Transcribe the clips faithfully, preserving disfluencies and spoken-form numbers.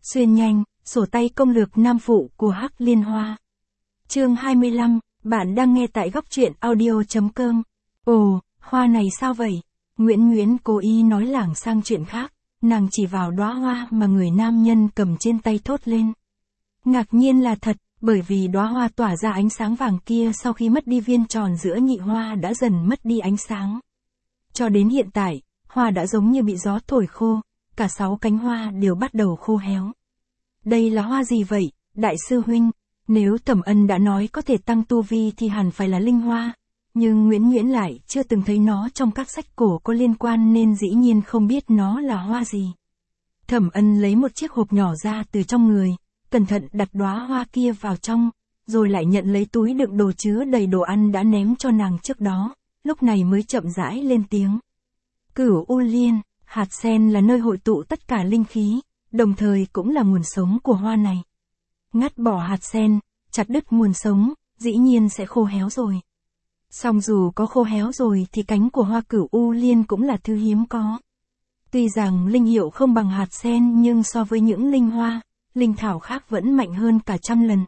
Xuyên nhanh, sổ tay công lược nam phụ của Hắc Liên Hoa. Chương hai mươi lăm, bạn đang nghe tại góc truyện audio.com. Ồ, hoa này sao vậy? Nguyễn Nguyễn cố ý nói lảng sang chuyện khác, nàng chỉ vào đóa hoa mà người nam nhân cầm trên tay thốt lên. Ngạc nhiên là thật, bởi vì đóa hoa tỏa ra ánh sáng vàng kia sau khi mất đi viên tròn giữa nhị hoa đã dần mất đi ánh sáng. Cho đến hiện tại, hoa đã giống như bị gió thổi khô, cả sáu cánh hoa đều bắt đầu khô héo. Đây là hoa gì vậy, đại sư huynh? Nếu Thẩm Ân đã nói có thể tăng tu vi thì hẳn phải là linh hoa, nhưng Nguyễn Nguyễn lại chưa từng thấy nó trong các sách cổ có liên quan nên dĩ nhiên không biết nó là hoa gì. Thẩm Ân lấy một chiếc hộp nhỏ ra từ trong người, cẩn thận đặt đóa hoa kia vào trong, rồi lại nhận lấy túi đựng đồ chứa đầy đồ ăn đã ném cho nàng trước đó, lúc này mới chậm rãi lên tiếng. Cửu U Liên, hạt sen là nơi hội tụ tất cả linh khí, đồng thời cũng là nguồn sống của hoa này. Ngắt bỏ hạt sen, chặt đứt nguồn sống, dĩ nhiên sẽ khô héo rồi. Song dù có khô héo rồi thì cánh của hoa Cửu U Liên cũng là thứ hiếm có. Tuy rằng linh hiệu không bằng hạt sen nhưng so với những linh hoa, linh thảo khác vẫn mạnh hơn cả trăm lần.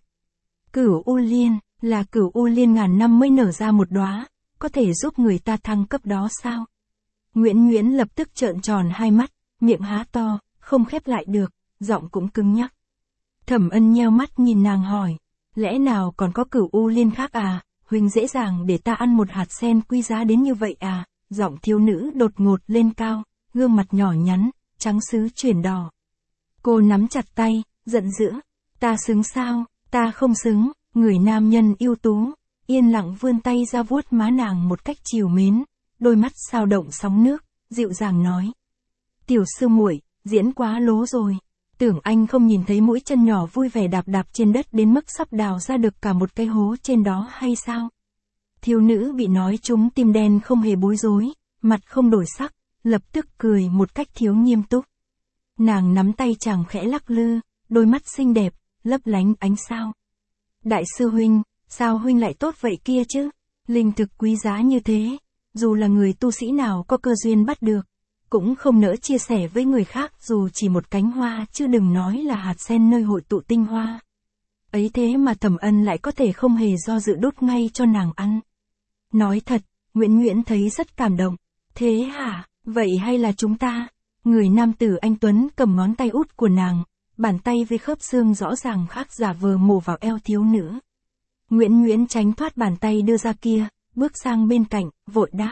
Cửu U Liên, là Cửu U Liên ngàn năm mới nở ra một đóa, có thể giúp người ta thăng cấp đó sao? Nguyễn Nguyễn lập tức trợn tròn hai mắt, miệng há to, không khép lại được, giọng cũng cứng nhắc. Thẩm Ân nheo mắt nhìn nàng hỏi, lẽ nào còn có Cửu U Liên khác à, huynh dễ dàng để ta ăn một hạt sen quý giá đến như vậy à? Giọng thiếu nữ đột ngột lên cao, gương mặt nhỏ nhắn, trắng sứ chuyển đỏ. Cô nắm chặt tay, giận dữ, ta xứng sao, ta không xứng. Người nam nhân ưu tú, yên lặng vươn tay ra vuốt má nàng một cách trìu mến, đôi mắt sao động sóng nước, dịu dàng nói. Tiểu sư muội, diễn quá lố rồi, tưởng anh không nhìn thấy mũi chân nhỏ vui vẻ đạp đạp trên đất đến mức sắp đào ra được cả một cái hố trên đó hay sao? Thiếu nữ bị nói trúng tim đen không hề bối rối, mặt không đổi sắc, lập tức cười một cách thiếu nghiêm túc. Nàng nắm tay chàng khẽ lắc lư, đôi mắt xinh đẹp, lấp lánh ánh sao. Đại sư huynh, sao huynh lại tốt vậy kia chứ? Linh thực quý giá như thế, dù là người tu sĩ nào có cơ duyên bắt được, cũng không nỡ chia sẻ với người khác dù chỉ một cánh hoa chứ đừng nói là hạt sen nơi hội tụ tinh hoa. Ấy thế mà Thẩm Ân lại có thể không hề do dự đút ngay cho nàng ăn. Nói thật, Nguyễn Nguyễn thấy rất cảm động. Thế hả, vậy hay là chúng ta? Người nam tử anh Tuấn cầm ngón tay út của nàng, bàn tay với khớp xương rõ ràng khác giả vờ mổ vào eo thiếu nữ. Nguyễn Nguyễn tránh thoát bàn tay đưa ra kia, bước sang bên cạnh, vội đáp.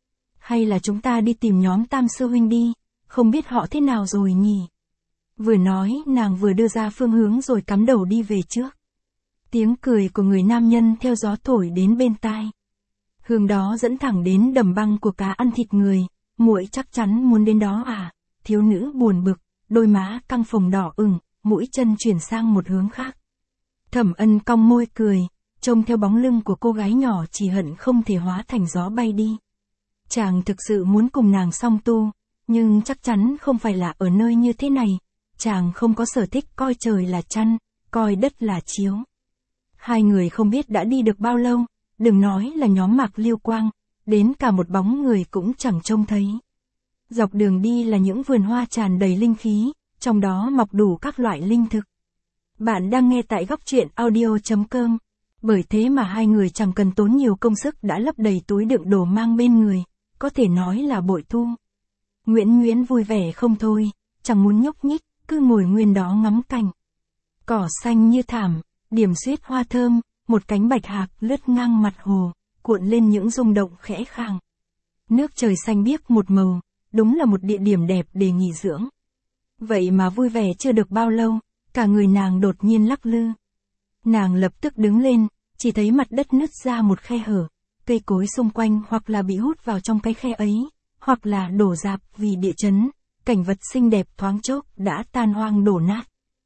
Hay là chúng ta đi tìm nhóm Tam sư huynh đi, không biết họ thế nào rồi nhỉ? Vừa nói nàng vừa đưa ra phương hướng rồi cắm đầu đi về trước. Tiếng cười của người nam nhân theo gió thổi đến bên tai. Hướng đó dẫn thẳng đến đầm băng của cá ăn thịt người, muội chắc chắn muốn đến đó à? Thiếu nữ buồn bực, đôi má căng phồng đỏ ửng, mũi chân chuyển sang một hướng khác. Thẩm Ân cong môi cười, trông theo bóng lưng của cô gái nhỏ chỉ hận không thể hóa thành gió bay đi. Chàng thực sự muốn cùng nàng song tu, nhưng chắc chắn không phải là ở nơi như thế này. Chàng không có sở thích coi trời là chăn, coi đất là chiếu. Hai người không biết đã đi được bao lâu, đừng nói là nhóm Mạc Liêu Quang, đến cả một bóng người cũng chẳng trông thấy. Dọc đường đi là những vườn hoa tràn đầy linh khí, trong đó mọc đủ các loại linh thực. Bạn đang nghe tại góc truyện audio.com. Bởi thế mà hai người chẳng cần tốn nhiều công sức đã lấp đầy túi đựng đồ mang bên người, có thể nói là bội thu. Nguyễn Nguyễn vui vẻ không thôi, chẳng muốn nhúc nhích, cứ ngồi nguyên đó ngắm cảnh. Cỏ xanh như thảm, điểm xuyết hoa thơm, một cánh bạch hạc lướt ngang mặt hồ, cuộn lên những rung động khẽ khàng. Nước trời xanh biếc một màu, đúng là một địa điểm đẹp để nghỉ dưỡng. Vậy mà vui vẻ chưa được bao lâu, cả người nàng đột nhiên lắc lư. Nàng lập tức đứng lên, chỉ thấy mặt đất nứt ra một khe hở, cây cối xung quanh hoặc là bị hút vào trong cái khe ấy, hoặc là đổ rạp vì địa chấn, cảnh vật xinh đẹp thoáng chốc đã tan hoang đổ nát.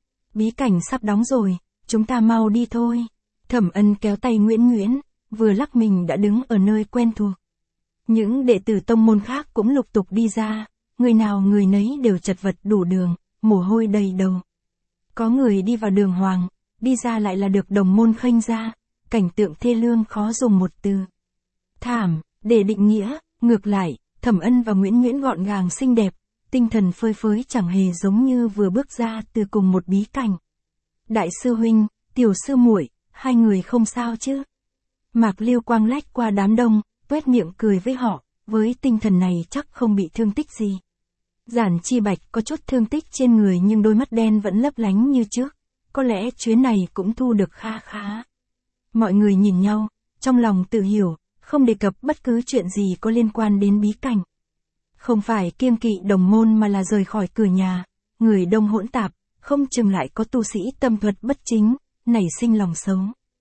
Bí cảnh sắp đóng rồi, chúng ta mau đi thôi. Thẩm Ân kéo tay Nguyễn Nguyễn, vừa lắc mình đã đứng ở nơi quen thuộc. Những đệ tử tông môn khác cũng lục tục đi ra, người nào người nấy đều chật vật đủ đường, mồ hôi đầy đầu. Có người đi vào đường hoàng, đi ra lại là được đồng môn khênh ra, cảnh tượng thê lương khó dùng một từ. Thảm, để định nghĩa, ngược lại, Thẩm Ân và Nguyễn Nguyễn gọn gàng xinh đẹp, tinh thần phơi phới chẳng hề giống như vừa bước ra từ cùng một bí cảnh. Đại sư huynh, tiểu sư muội, hai người không sao chứ? Mạc Lưu Quang lách qua đám đông, tuét miệng cười với họ, với tinh thần này chắc không bị thương tích gì. Giản Chi Bạch có chút thương tích trên người nhưng đôi mắt đen vẫn lấp lánh như trước, có lẽ chuyến này cũng thu được kha khá. Mọi người nhìn nhau, trong lòng tự hiểu, không đề cập bất cứ chuyện gì có liên quan đến bí cảnh. Không phải kiêng kỵ đồng môn mà là rời khỏi cửa nhà, người đông hỗn tạp, không chừng lại có tu sĩ tâm thuật bất chính, nảy sinh lòng xấu.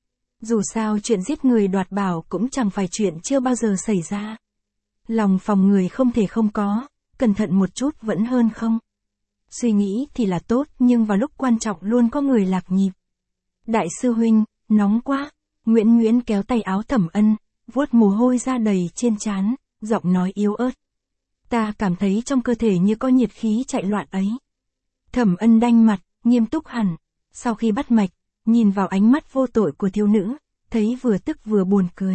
Dù sao chuyện giết người đoạt bảo cũng chẳng phải chuyện chưa bao giờ xảy ra. Lòng phòng người không thể không có, cẩn thận một chút vẫn hơn không. Suy nghĩ thì là tốt nhưng vào lúc quan trọng luôn có người lạc nhịp. Đại sư huynh, nóng quá. Nguyễn Nguyễn kéo tay áo Thẩm Ân, vuốt mồ hôi ra đầy trên trán, giọng nói yếu ớt. Ta cảm thấy trong cơ thể như có nhiệt khí chạy loạn ấy. Thẩm Ân đanh mặt, nghiêm túc hẳn. Sau khi bắt mạch, nhìn vào ánh mắt vô tội của thiếu nữ, thấy vừa tức vừa buồn cười.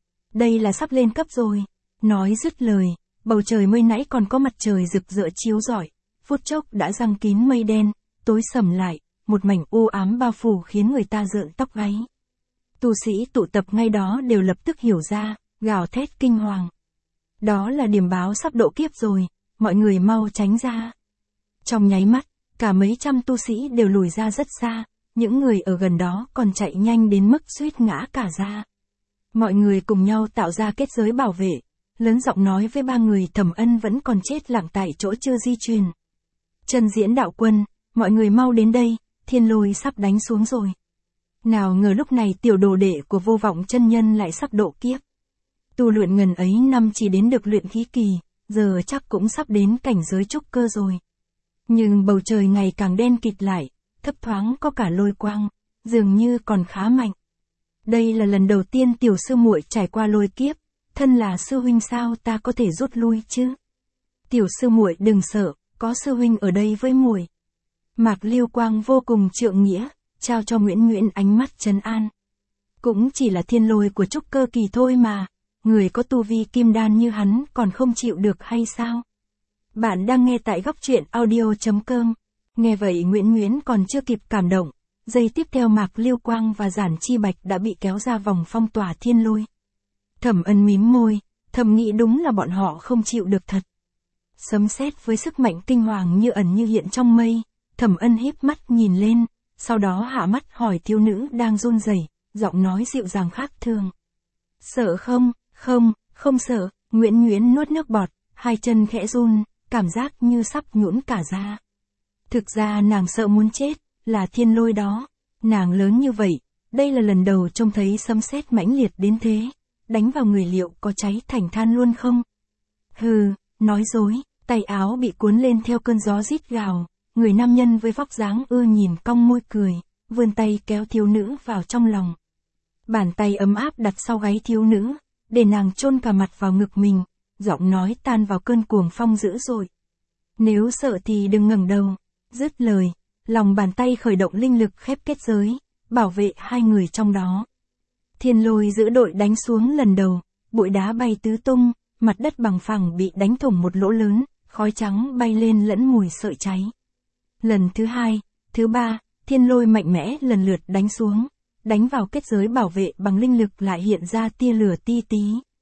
Đây là sắp lên cấp rồi. Nói dứt lời, bầu trời mới nãy còn có mặt trời rực rỡ chiếu rọi, phút chốc đã giăng kín mây đen, tối sầm lại, một mảnh u ám bao phủ khiến người ta rợn tóc gáy. Tu sĩ tụ tập ngay đó đều lập tức hiểu ra, gào thét kinh hoàng. Đó là điểm báo sắp độ kiếp rồi, mọi người mau tránh ra. Trong nháy mắt, cả mấy trăm tu sĩ đều lùi ra rất xa, những người ở gần đó còn chạy nhanh đến mức suýt ngã cả ra. Mọi người cùng nhau tạo ra kết giới bảo vệ, lớn giọng nói với ba người Thẩm Ân vẫn còn chết lặng tại chỗ chưa di chuyển. Chân Diễn đạo quân, mọi người mau đến đây, thiên lôi sắp đánh xuống rồi. Nào ngờ lúc này tiểu đồ đệ của Vô Vọng chân nhân lại sắp độ kiếp. Tu luyện ngần ấy năm chỉ đến được luyện khí kỳ, giờ chắc cũng sắp đến cảnh giới trúc cơ rồi. Nhưng bầu trời ngày càng đen kịt lại, thấp thoáng có cả lôi quang, dường như còn khá mạnh. Đây là lần đầu tiên tiểu sư muội trải qua lôi kiếp, thân là sư huynh sao ta có thể rút lui chứ? Tiểu sư muội đừng sợ, có sư huynh ở đây với muội. Mạc Lưu Quang vô cùng trượng nghĩa, trao cho Nguyễn Nguyễn ánh mắt trấn an. Cũng chỉ là thiên lôi của trúc cơ kỳ thôi mà, người có tu vi kim đan như hắn còn không chịu được hay sao? Bạn đang nghe tại góc truyện audio chấm com. Nghe vậy Nguyễn Nguyễn còn chưa kịp cảm động, giây tiếp theo Mạc Lưu Quang và Giản Chi Bạch đã bị kéo ra vòng phong tỏa thiên lôi. Thẩm Ân mím môi, thầm nghĩ đúng là bọn họ không chịu được thật. Sấm sét với sức mạnh kinh hoàng như ẩn như hiện trong mây, Thẩm Ân híp mắt nhìn lên, sau đó hạ mắt hỏi thiếu nữ đang run rẩy, giọng nói dịu dàng khác thường. Sợ không? Không, không sợ. Nguyễn Nguyễn nuốt nước bọt, hai chân khẽ run, cảm giác như sắp nhũn cả ra. Thực ra nàng sợ muốn chết, là thiên lôi đó. Nàng lớn như vậy, đây là lần đầu trông thấy sấm sét mãnh liệt đến thế, đánh vào người liệu có cháy thành than luôn không? Hừ, nói dối, tay áo bị cuốn lên theo cơn gió rít gào, người nam nhân với vóc dáng ưa nhìn cong môi cười, vươn tay kéo thiếu nữ vào trong lòng. Bàn tay ấm áp đặt sau gáy thiếu nữ, để nàng chôn cả mặt vào ngực mình, giọng nói tan vào cơn cuồng phong dữ dội. Nếu sợ thì đừng ngẩng đầu. Dứt lời, lòng bàn tay khởi động linh lực khép kết giới, bảo vệ hai người trong đó. Thiên lôi giữ đội đánh xuống lần đầu, bụi đá bay tứ tung, mặt đất bằng phẳng bị đánh thủng một lỗ lớn, khói trắng bay lên lẫn mùi sợi cháy. Lần thứ hai, thứ ba, thiên lôi mạnh mẽ lần lượt đánh xuống, đánh vào kết giới bảo vệ bằng linh lực lại hiện ra tia lửa ti tí.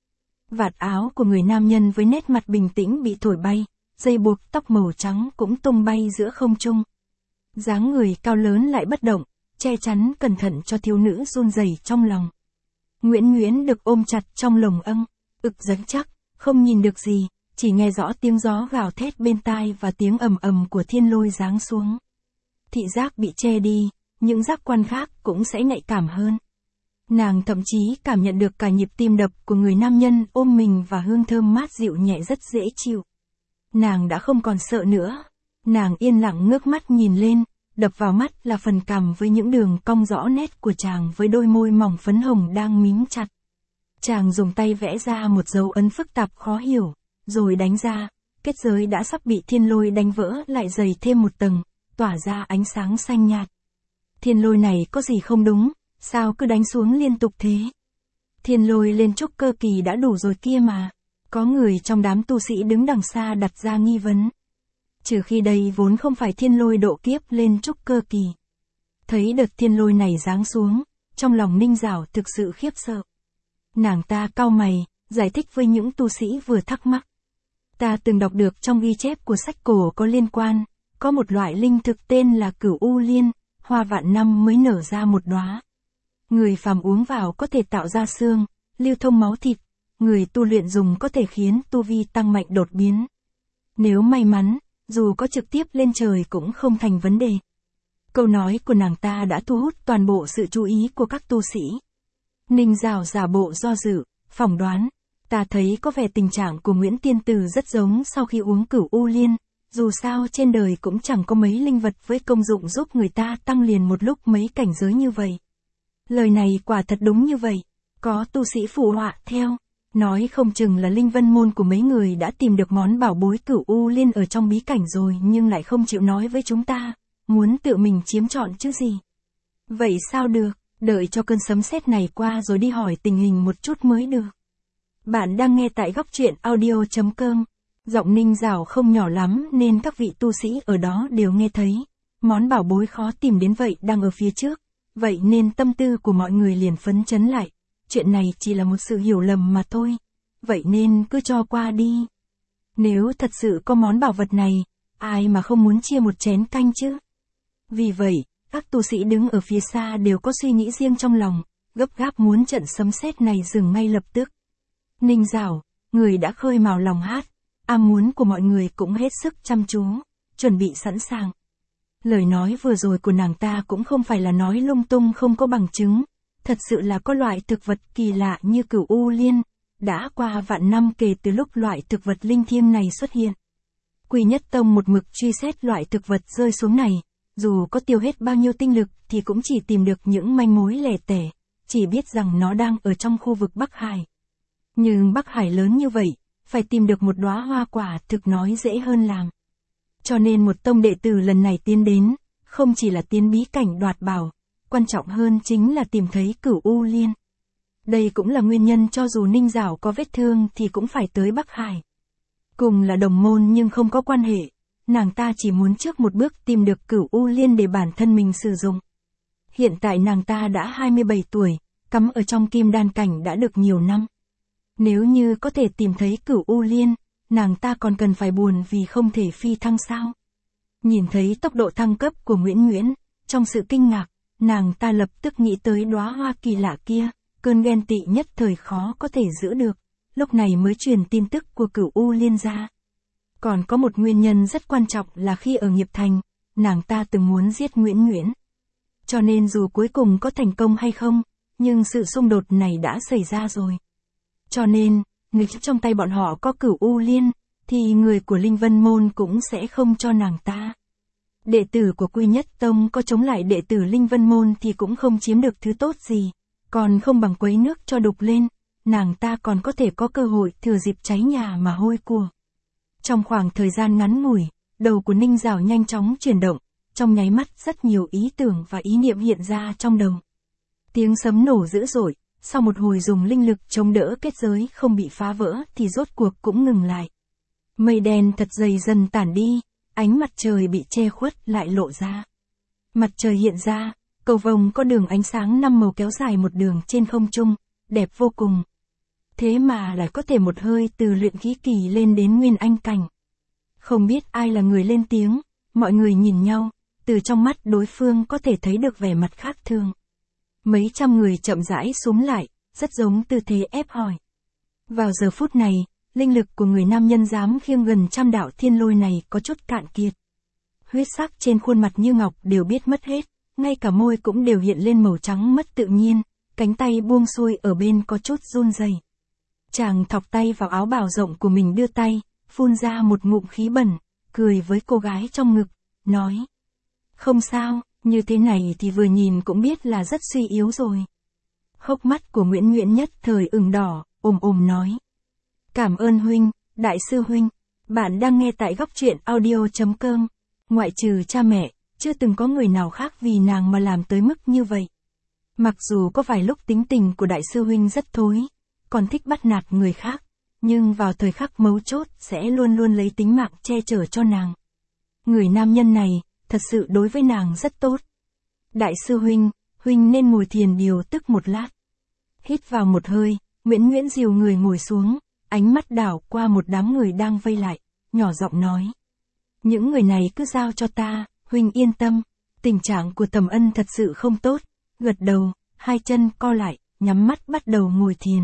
Vạt áo của người nam nhân với nét mặt bình tĩnh bị thổi bay, dây buộc tóc màu trắng cũng tung bay giữa không trung. Dáng người cao lớn lại bất động, che chắn cẩn thận cho thiếu nữ run rẩy trong lòng. Nguyễn Nguyễn được ôm chặt trong lồng âng, ực rắn chắc, không nhìn được gì, chỉ nghe rõ tiếng gió gào thét bên tai và tiếng ầm ầm của thiên lôi giáng xuống. Thị giác bị che đi, những giác quan khác cũng sẽ nhạy cảm hơn. Nàng thậm chí cảm nhận được cả nhịp tim đập của người nam nhân ôm mình và hương thơm mát dịu nhẹ rất dễ chịu. Nàng đã không còn sợ nữa. Nàng yên lặng ngước mắt nhìn lên, đập vào mắt là phần cằm với những đường cong rõ nét của chàng với đôi môi mỏng phấn hồng đang mím chặt. Chàng dùng tay vẽ ra một dấu ấn phức tạp khó hiểu, rồi đánh ra, kết giới đã sắp bị thiên lôi đánh vỡ lại dày thêm một tầng, tỏa ra ánh sáng xanh nhạt. Thiên lôi này có gì không đúng, sao cứ đánh xuống liên tục thế? Thiên lôi lên trúc cơ kỳ đã đủ rồi kia mà. Có người trong đám tu sĩ đứng đằng xa đặt ra nghi vấn. Trừ khi đây vốn không phải thiên lôi độ kiếp lên trúc cơ kỳ. Thấy đợt thiên lôi này giáng xuống, trong lòng Ninh Giảo thực sự khiếp sợ. Nàng ta cau mày, giải thích với những tu sĩ vừa thắc mắc. Ta từng đọc được trong ghi chép của sách cổ có liên quan, có một loại linh thực tên là Cửu U Liên, hoa vạn năm mới nở ra một đóa. Người phàm uống vào có thể tạo ra xương, lưu thông máu thịt, người tu luyện dùng có thể khiến tu vi tăng mạnh đột biến. Nếu may mắn, dù có trực tiếp lên trời cũng không thành vấn đề. Câu nói của nàng ta đã thu hút toàn bộ sự chú ý của các tu sĩ. Ninh Giảo giả bộ do dự, phỏng đoán. Ta thấy có vẻ tình trạng của Nguyễn Tiên Tử rất giống sau khi uống Cửu U Liên, dù sao trên đời cũng chẳng có mấy linh vật với công dụng giúp người ta tăng liền một lúc mấy cảnh giới như vậy. Lời này quả thật đúng như vậy, có tu sĩ phụ họa theo, nói không chừng là linh vân môn của mấy người đã tìm được món bảo bối Cửu U Liên ở trong bí cảnh rồi nhưng lại không chịu nói với chúng ta, muốn tự mình chiếm trọn chứ gì. Vậy sao được, đợi cho cơn sấm sét này qua rồi đi hỏi tình hình một chút mới được. Bạn đang nghe tại góc truyện audio chấm com. Giọng Ninh Giảo không nhỏ lắm nên các vị tu sĩ ở đó đều nghe thấy. Món bảo bối khó tìm đến vậy đang ở phía trước. Vậy nên tâm tư của mọi người liền phấn chấn lại. Chuyện này chỉ là một sự hiểu lầm mà thôi. Vậy nên cứ cho qua đi. Nếu thật sự có món bảo vật này, ai mà không muốn chia một chén canh chứ? Vì vậy, các tu sĩ đứng ở phía xa đều có suy nghĩ riêng trong lòng, gấp gáp muốn trận sấm sét này dừng ngay lập tức. Ninh Giảo, người đã khơi mào lòng hát, am muốn của mọi người cũng hết sức chăm chú, chuẩn bị sẵn sàng. Lời nói vừa rồi của nàng ta cũng không phải là nói lung tung không có bằng chứng, thật sự là có loại thực vật kỳ lạ như Cửu U Liên, đã qua vạn năm kể từ lúc loại thực vật linh thiêng này xuất hiện. Quy Nhất Tông một mực truy xét loại thực vật rơi xuống này, dù có tiêu hết bao nhiêu tinh lực thì cũng chỉ tìm được những manh mối lẻ tẻ, chỉ biết rằng nó đang ở trong khu vực Bắc Hải. Nhưng Bắc Hải lớn như vậy, phải tìm được một đóa hoa quả thực nói dễ hơn làm. Cho nên một tông đệ tử lần này tiến đến, không chỉ là tiến bí cảnh đoạt bảo, quan trọng hơn chính là tìm thấy Cửu U Liên. Đây cũng là nguyên nhân cho dù Ninh Giảo có vết thương thì cũng phải tới Bắc Hải. Cùng là đồng môn nhưng không có quan hệ, nàng ta chỉ muốn trước một bước tìm được Cửu U Liên để bản thân mình sử dụng. Hiện tại nàng ta đã hai mươi bảy tuổi, cắm ở trong kim đan cảnh đã được nhiều năm. Nếu như có thể tìm thấy Cửu U Liên, nàng ta còn cần phải buồn vì không thể phi thăng sao? Nhìn thấy tốc độ thăng cấp của Nguyễn Nguyễn, trong sự kinh ngạc, nàng ta lập tức nghĩ tới đóa hoa kỳ lạ kia, cơn ghen tị nhất thời khó có thể giữ được, lúc này mới truyền tin tức của Cửu U Liên ra. Còn có một nguyên nhân rất quan trọng là khi ở Nghiệp Thành, nàng ta từng muốn giết Nguyễn Nguyễn. Cho nên dù cuối cùng có thành công hay không, nhưng sự xung đột này đã xảy ra rồi. Cho nên, nếu trong tay bọn họ có Cửu U Liên, thì người của Linh Vân Môn cũng sẽ không cho nàng ta. Đệ tử của Quy Nhất Tông có chống lại đệ tử Linh Vân Môn thì cũng không chiếm được thứ tốt gì, còn không bằng quấy nước cho đục lên, nàng ta còn có thể có cơ hội thừa dịp cháy nhà mà hôi của. Trong khoảng thời gian ngắn ngủi, đầu của Ninh Giảo nhanh chóng chuyển động, trong nháy mắt rất nhiều ý tưởng và ý niệm hiện ra trong đầu. Tiếng sấm nổ dữ dội, sau một hồi dùng linh lực chống đỡ kết giới không bị phá vỡ thì rốt cuộc cũng ngừng lại. Mây đen thật dày dần tản đi, ánh mặt trời bị che khuất lại lộ ra. Mặt trời hiện ra, cầu vồng có đường ánh sáng năm màu kéo dài một đường trên không trung, đẹp vô cùng. Thế mà lại có thể một hơi từ luyện khí kỳ lên đến nguyên anh cảnh. Không biết ai là người lên tiếng, mọi người nhìn nhau, từ trong mắt đối phương có thể thấy được vẻ mặt khác thường. Mấy trăm người chậm rãi xúm lại, rất giống tư thế ép hỏi. Vào giờ phút này, linh lực của người nam nhân dám khiêng gần trăm đạo thiên lôi này có chút cạn kiệt. Huyết sắc trên khuôn mặt như ngọc đều biết mất hết, ngay cả môi cũng đều hiện lên màu trắng mất tự nhiên, cánh tay buông xuôi ở bên có chút run rẩy. Chàng thọc tay vào áo bào rộng của mình đưa tay, phun ra một ngụm khí bẩn, cười với cô gái trong ngực, nói. Không sao, như thế này thì vừa nhìn cũng biết là rất suy yếu rồi. Hốc mắt của Nguyễn Nguyễn nhất thời ửng đỏ, ồm ồm nói. Cảm ơn huynh, đại sư huynh, bạn đang nghe tại góc truyện audio chấm com. Ngoại trừ cha mẹ, chưa từng có người nào khác vì nàng mà làm tới mức như vậy. Mặc dù có vài lúc tính tình của đại sư huynh rất thối, còn thích bắt nạt người khác, nhưng vào thời khắc mấu chốt sẽ luôn luôn lấy tính mạng che chở cho nàng. Người nam nhân này, thật sự đối với nàng rất tốt. Đại sư huynh, huynh nên ngồi thiền điều tức một lát. Hít vào một hơi, Nguyễn Nguyễn dìu người ngồi xuống, ánh mắt đảo qua một đám người đang vây lại, nhỏ giọng nói. Những người này cứ giao cho ta, huynh yên tâm, tình trạng của Tầm Ân thật sự không tốt, gật đầu, hai chân co lại, nhắm mắt bắt đầu ngồi thiền.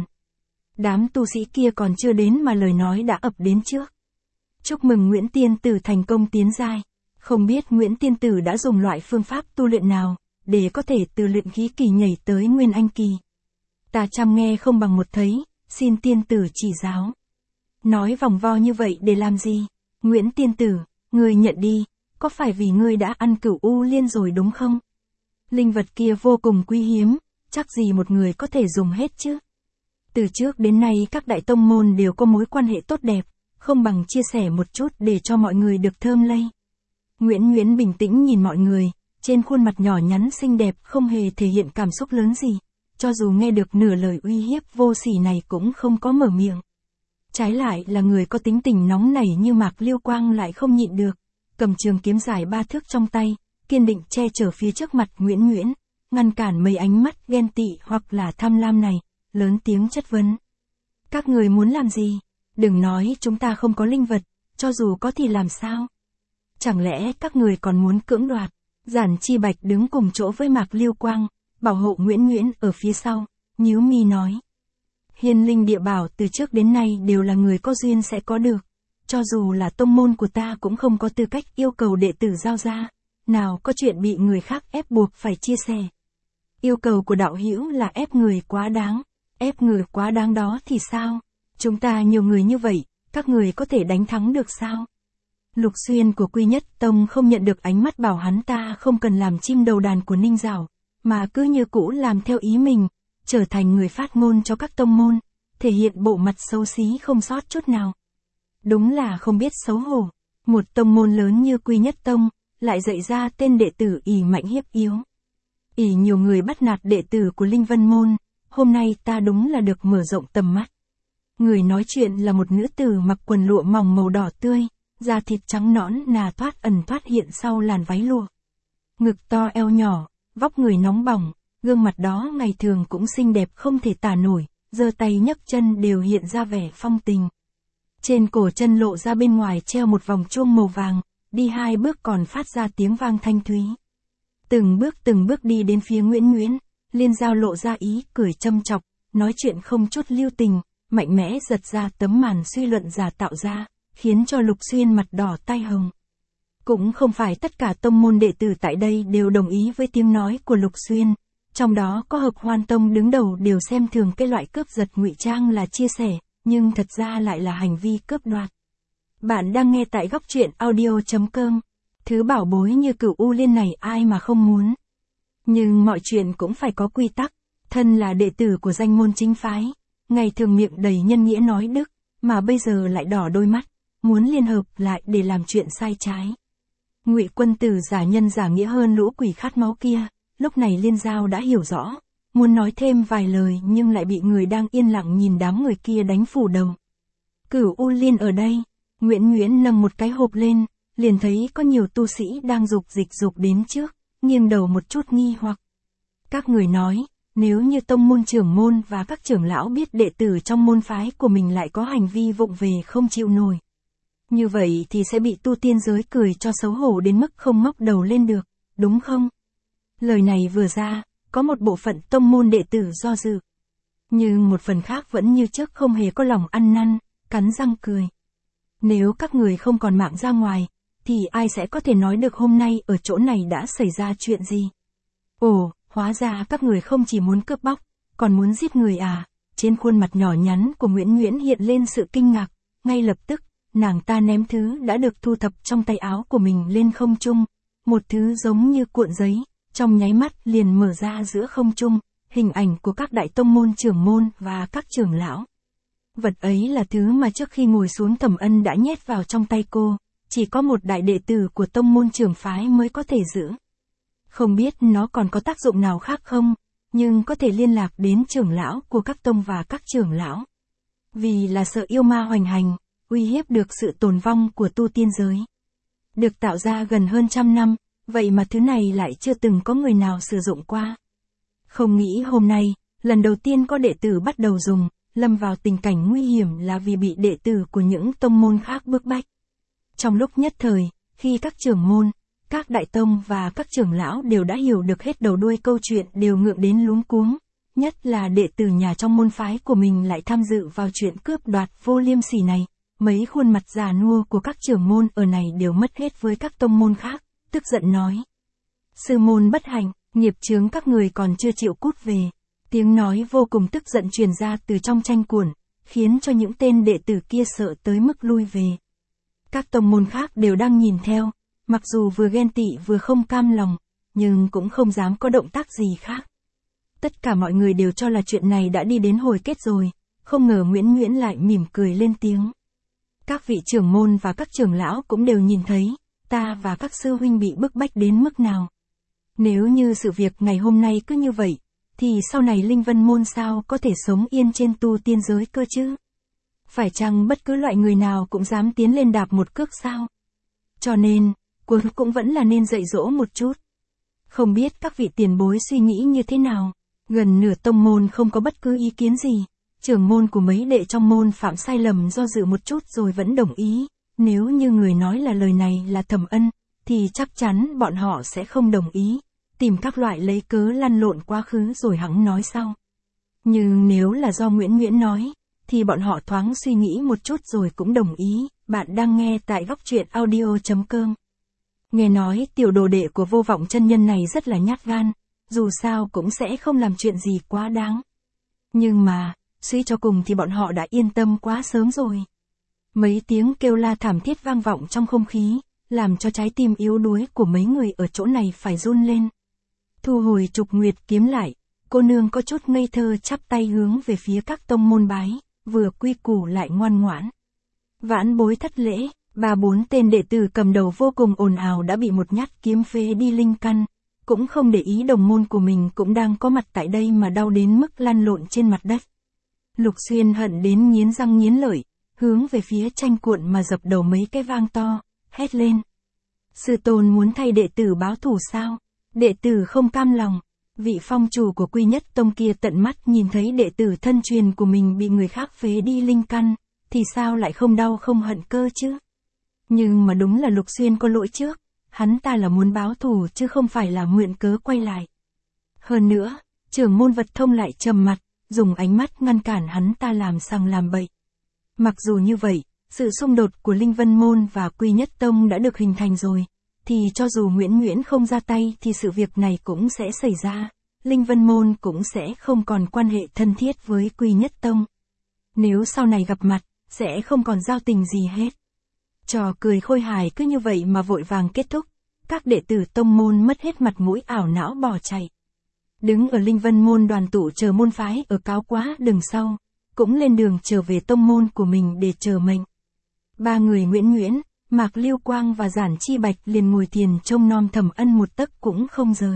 Đám tu sĩ kia còn chưa đến mà lời nói đã ập đến trước. Chúc mừng Nguyễn Tiên Tử thành công tiến giai. Không biết Nguyễn Tiên Tử đã dùng loại phương pháp tu luyện nào, để có thể từ luyện khí kỳ nhảy tới Nguyên Anh kỳ. Ta chăm nghe không bằng một thấy, xin Tiên Tử chỉ giáo. Nói vòng vo như vậy để làm gì? Nguyễn Tiên Tử, ngươi nhận đi, có phải vì ngươi đã ăn cửu u liên rồi đúng không? Linh vật kia vô cùng quý hiếm, chắc gì một người có thể dùng hết chứ? Từ trước đến nay các đại tông môn đều có mối quan hệ tốt đẹp, không bằng chia sẻ một chút để cho mọi người được thơm lây. Nguyễn Nguyễn bình tĩnh nhìn mọi người, trên khuôn mặt nhỏ nhắn xinh đẹp không hề thể hiện cảm xúc lớn gì, cho dù nghe được nửa lời uy hiếp vô sỉ này cũng không có mở miệng. Trái lại là người có tính tình nóng nảy như Mạc Liêu Quang lại không nhịn được, cầm trường kiếm dài ba thước trong tay, kiên định che chở phía trước mặt Nguyễn Nguyễn, ngăn cản mấy ánh mắt ghen tị hoặc là tham lam này, lớn tiếng chất vấn. Các người muốn làm gì? Đừng nói chúng ta không có linh vật, cho dù có thì làm sao? Chẳng lẽ các người còn muốn cưỡng đoạt? Giản Chi Bạch đứng cùng chỗ với Mạc Liêu Quang, bảo hộ Nguyễn Nguyễn ở phía sau, nhíu mi nói. Hiên linh địa bảo từ trước đến nay đều là người có duyên sẽ có được, cho dù là tông môn của ta cũng không có tư cách yêu cầu đệ tử giao ra, nào có chuyện bị người khác ép buộc phải chia sẻ. Yêu cầu của đạo hữu là ép người quá đáng, ép người quá đáng đó thì sao? Chúng ta nhiều người như vậy, các người có thể đánh thắng được sao? Lục Xuyên của Quy Nhất Tông không nhận được ánh mắt bảo hắn ta không cần làm chim đầu đàn của Ninh Giảo, mà cứ như cũ làm theo ý mình, trở thành người phát ngôn cho các tông môn, thể hiện bộ mặt xấu xí không sót chút nào. Đúng là không biết xấu hổ, một tông môn lớn như Quy Nhất Tông, lại dạy ra tên đệ tử ỷ mạnh hiếp yếu. Ỷ nhiều người bắt nạt đệ tử của Linh Vân Môn, hôm nay ta đúng là được mở rộng tầm mắt. Người nói chuyện là một nữ tử mặc quần lụa mỏng màu đỏ tươi, da thịt trắng nõn nà thoát ẩn thoát hiện sau làn váy lụa. Ngực to eo nhỏ, vóc người nóng bỏng, gương mặt đó ngày thường cũng xinh đẹp không thể tả nổi, giơ tay nhấc chân đều hiện ra vẻ phong tình. Trên cổ chân lộ ra bên ngoài treo một vòng chuông màu vàng, đi hai bước còn phát ra tiếng vang thanh thúy. Từng bước từng bước đi đến phía Nguyễn Nguyễn, Liên Giao lộ ra ý cười châm chọc, nói chuyện không chút lưu tình, mạnh mẽ giật ra tấm màn suy luận giả tạo ra, khiến cho Lục Xuyên mặt đỏ tai hồng. Cũng không phải tất cả tông môn đệ tử tại đây đều đồng ý với tiếng nói của Lục Xuyên, trong đó có Hợp Hoan Tông đứng đầu đều xem thường cái loại cướp giật ngụy trang là chia sẻ, nhưng thật ra lại là hành vi cướp đoạt. Bạn đang nghe tại góc truyện audio chấm com. Thứ bảo bối như cửu u liên này ai mà không muốn. Nhưng mọi chuyện cũng phải có quy tắc, thân là đệ tử của danh môn chính phái, ngày thường miệng đầy nhân nghĩa nói đức, mà bây giờ lại đỏ đôi mắt, muốn liên hợp lại để làm chuyện sai trái. Ngụy Quân Tử giả nhân giả nghĩa hơn lũ quỷ khát máu kia, lúc này Liên Giao đã hiểu rõ, muốn nói thêm vài lời nhưng lại bị người đang yên lặng nhìn đám người kia đánh phủ đầu. Cửu u liên ở đây, Nguyễn Nguyễn nâng một cái hộp lên, liền thấy có nhiều tu sĩ đang dục dịch dục đến trước, nghiêng đầu một chút nghi hoặc. Các người nói, nếu như tông môn trưởng môn và các trưởng lão biết đệ tử trong môn phái của mình lại có hành vi vụng về không chịu nổi, như vậy thì sẽ bị tu tiên giới cười cho xấu hổ đến mức không ngóc đầu lên được, đúng không? Lời này vừa ra, có một bộ phận tông môn đệ tử do dự. Nhưng một phần khác vẫn như trước không hề có lòng ăn năn, cắn răng cười. Nếu các người không còn mạng ra ngoài, thì ai sẽ có thể nói được hôm nay ở chỗ này đã xảy ra chuyện gì? Ồ, hóa ra các người không chỉ muốn cướp bóc, còn muốn giết người à? Trên khuôn mặt nhỏ nhắn của Nguyễn Nguyễn hiện lên sự kinh ngạc, ngay lập tức, nàng ta ném thứ đã được thu thập trong tay áo của mình lên không trung, một thứ giống như cuộn giấy, trong nháy mắt liền mở ra giữa không trung, hình ảnh của các đại tông môn trưởng môn và các trưởng lão. Vật ấy là thứ mà trước khi ngồi xuống Thẩm Ân đã nhét vào trong tay cô, chỉ có một đại đệ tử của tông môn trưởng phái mới có thể giữ. Không biết nó còn có tác dụng nào khác không, nhưng có thể liên lạc đến trưởng lão của các tông và các trưởng lão. Vì là sợ yêu ma hoành hành, uy hiếp được sự tồn vong của tu tiên giới. được tạo ra gần hơn trăm năm, vậy mà thứ này lại chưa từng có người nào sử dụng qua. Không nghĩ hôm nay, lần đầu tiên có đệ tử bắt đầu dùng, lâm vào tình cảnh nguy hiểm là vì bị đệ tử của những tông môn khác bức bách. Trong lúc nhất thời, khi các trưởng môn, các đại tông và các trưởng lão đều đã hiểu được hết đầu đuôi câu chuyện đều ngượng đến luống cuống, nhất là đệ tử nhà trong môn phái của mình lại tham dự vào chuyện cướp đoạt vô liêm sỉ này, mấy khuôn mặt già nua của các trưởng môn ở này đều mất hết với các tông môn khác, tức giận nói. Sư môn bất hạnh, nghiệp chướng các người còn chưa chịu cút về. Tiếng nói vô cùng tức giận truyền ra từ trong tranh cuộn, khiến cho những tên đệ tử kia sợ tới mức lui về. Các tông môn khác đều đang nhìn theo, mặc dù vừa ghen tị vừa không cam lòng, nhưng cũng không dám có động tác gì khác. Tất cả mọi người đều cho là chuyện này đã đi đến hồi kết rồi, không ngờ Nguyễn Nguyễn lại mỉm cười lên tiếng. Các vị trưởng môn và các trưởng lão cũng đều nhìn thấy, ta và các sư huynh bị bức bách đến mức nào. Nếu như sự việc ngày hôm nay cứ như vậy, thì sau này Linh Vân môn sao có thể sống yên trên tu tiên giới cơ chứ? Phải chăng bất cứ loại người nào cũng dám tiến lên đạp một cước sao? Cho nên, cuối cũng vẫn là nên dạy dỗ một chút. Không biết các vị tiền bối suy nghĩ như thế nào? Gần nửa tông môn không có bất cứ ý kiến gì. Trưởng môn của mấy đệ trong môn phạm sai lầm do dự một chút rồi vẫn đồng ý. Nếu như người nói là lời này là Thẩm Ân, thì chắc chắn bọn họ sẽ không đồng ý. Tìm các loại lấy cớ lăn lộn quá khứ rồi hẵng nói sau. Nhưng nếu là do Nguyễn Nguyễn nói, thì bọn họ thoáng suy nghĩ một chút rồi cũng đồng ý. Bạn đang nghe tại góc truyện audio chấm com. Nghe nói tiểu đồ đệ của Vô Vọng chân nhân này rất là nhát gan, dù sao cũng sẽ không làm chuyện gì quá đáng. Nhưng mà, suy cho cùng thì bọn họ đã yên tâm quá sớm rồi. Mấy tiếng kêu la thảm thiết vang vọng trong không khí, làm cho trái tim yếu đuối của mấy người ở chỗ này phải run lên. Thu hồi Trục Nguyệt kiếm lại, cô nương có chút ngây thơ chắp tay hướng về phía các tông môn bái, vừa quy củ lại ngoan ngoãn. Vãn bối thất lễ, ba bốn tên đệ tử cầm đầu vô cùng ồn ào đã bị một nhát kiếm phế đi linh căn, cũng không để ý đồng môn của mình cũng đang có mặt tại đây mà đau đến mức lăn lộn trên mặt đất. Lục Xuyên hận đến nghiến răng nghiến lợi, hướng về phía tranh cuộn mà dập đầu mấy cái vang to, hét lên. Sư tôn muốn thay đệ tử báo thù sao? Đệ tử không cam lòng. Vị phong chủ của Quy Nhất Tông kia tận mắt nhìn thấy đệ tử thân truyền của mình bị người khác phế đi linh căn, thì sao lại không đau không hận cơ chứ? Nhưng mà đúng là Lục Xuyên có lỗi trước, hắn ta là muốn báo thù chứ không phải là mượn cớ quay lại. Hơn nữa, trưởng môn Vật Thông lại trầm mặt, dùng ánh mắt ngăn cản hắn ta làm sằng làm bậy. Mặc dù như vậy, sự xung đột của Linh Vân môn và Quy Nhất Tông đã được hình thành rồi, thì cho dù Nguyễn Nguyễn không ra tay thì sự việc này cũng sẽ xảy ra, Linh Vân môn cũng sẽ không còn quan hệ thân thiết với Quy Nhất Tông. Nếu sau này gặp mặt, sẽ không còn giao tình gì hết. Trò cười khôi hài cứ như vậy mà vội vàng kết thúc, các đệ tử tông môn mất hết mặt mũi ảo não bỏ chạy. Đứng ở Linh Vân môn đoàn tụ chờ môn phái ở Cáo Quá đường sau, cũng lên đường trở về tông môn của mình để chờ mệnh. Ba người Nguyễn Nguyễn, Mạc Lưu Quang và Giản Chi Bạch liền ngồi thiền trông nom Thẩm Ân một tấc cũng không rời.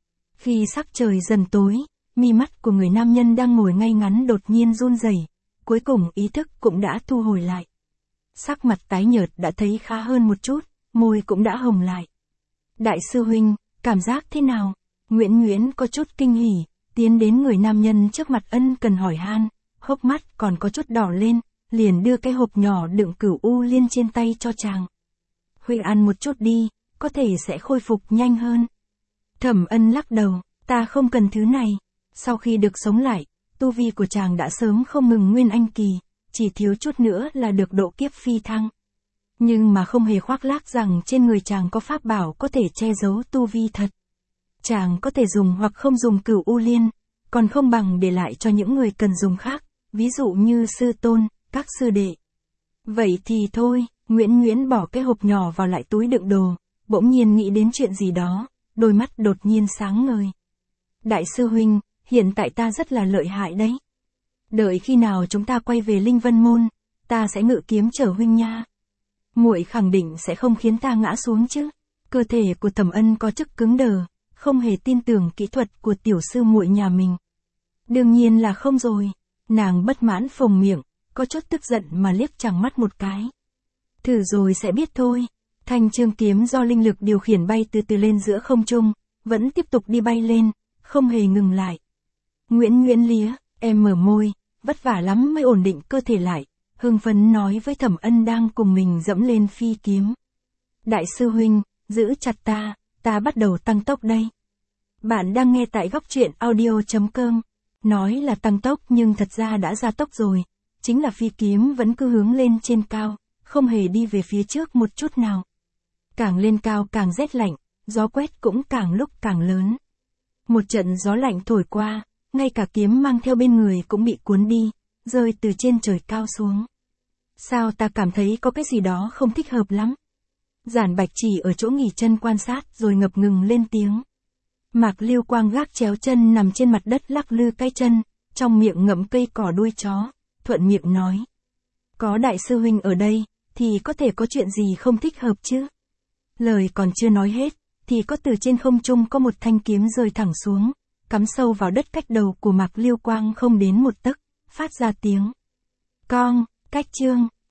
Khi sắc trời dần tối, mi mắt của người nam nhân đang ngồi ngay ngắn đột nhiên run rẩy, cuối cùng ý thức cũng đã thu hồi lại. Sắc mặt tái nhợt đã thấy khá hơn một chút, môi cũng đã hồng lại. Đại sư huynh, cảm giác thế nào? Nguyễn Nguyễn có chút kinh hỉ, tiến đến người nam nhân trước mặt ân cần hỏi han, hốc mắt còn có chút đỏ lên, liền đưa cái hộp nhỏ đựng cửu u liên trên tay cho chàng. Huynh ăn một chút đi, có thể sẽ khôi phục nhanh hơn. Thẩm Ân lắc đầu, ta không cần thứ này. Sau khi được sống lại, tu vi của chàng đã sớm không ngừng nguyên anh kỳ, chỉ thiếu chút nữa là được độ kiếp phi thăng. Nhưng mà không hề khoác lác rằng trên người chàng có pháp bảo có thể che giấu tu vi thật. Chàng có thể dùng hoặc không dùng cửu u liên, còn không bằng để lại cho những người cần dùng khác, ví dụ như sư tôn, các sư đệ. Vậy thì thôi, Nguyễn Nguyễn bỏ cái hộp nhỏ vào lại túi đựng đồ, bỗng nhiên nghĩ đến chuyện gì đó, đôi mắt đột nhiên sáng ngời. Đại sư huynh, hiện tại ta rất là lợi hại đấy. Đợi khi nào chúng ta quay về Linh Vân môn, ta sẽ ngự kiếm chở huynh nha. Muội khẳng định sẽ không khiến ta ngã xuống chứ? Cơ thể của Thẩm Ân có chức cứng đờ, không hề tin tưởng kỹ thuật của tiểu sư muội nhà mình. Đương nhiên là không rồi. Nàng bất mãn phồng miệng, có chút tức giận mà liếc chàng mắt một cái. Thử rồi sẽ biết thôi. Thanh chương kiếm do linh lực điều khiển bay từ từ lên giữa không trung, vẫn tiếp tục đi bay lên, không hề ngừng lại. Nguyễn Nguyễn lía, em mở môi, vất vả lắm mới ổn định cơ thể lại, hưng phấn nói với Thẩm Ân đang cùng mình dẫm lên phi kiếm. Đại sư huynh, giữ chặt ta, ta bắt đầu tăng tốc đây. Bạn đang nghe tại góc truyện audio chấm com. Nói là tăng tốc nhưng thật ra đã gia tốc rồi, chính là phi kiếm vẫn cứ hướng lên trên cao, không hề đi về phía trước một chút nào. Càng lên cao càng rét lạnh, gió quét cũng càng lúc càng lớn. Một trận gió lạnh thổi qua, ngay cả kiếm mang theo bên người cũng bị cuốn đi, rơi từ trên trời cao xuống. Sao ta cảm thấy có cái gì đó không thích hợp lắm? Giản Bạch chỉ ở chỗ nghỉ chân quan sát rồi ngập ngừng lên tiếng. Mạc Lưu Quang gác chéo chân nằm trên mặt đất lắc lư cái chân, trong miệng ngậm cây cỏ đuôi chó, thuận miệng nói. Có đại sư huynh ở đây, thì có thể có chuyện gì không thích hợp chứ? Lời còn chưa nói hết, thì có từ trên không trung có một thanh kiếm rơi thẳng xuống, cắm sâu vào đất cách đầu của Mạc Lưu Quang không đến một tấc, phát ra tiếng. Cong, cách chương.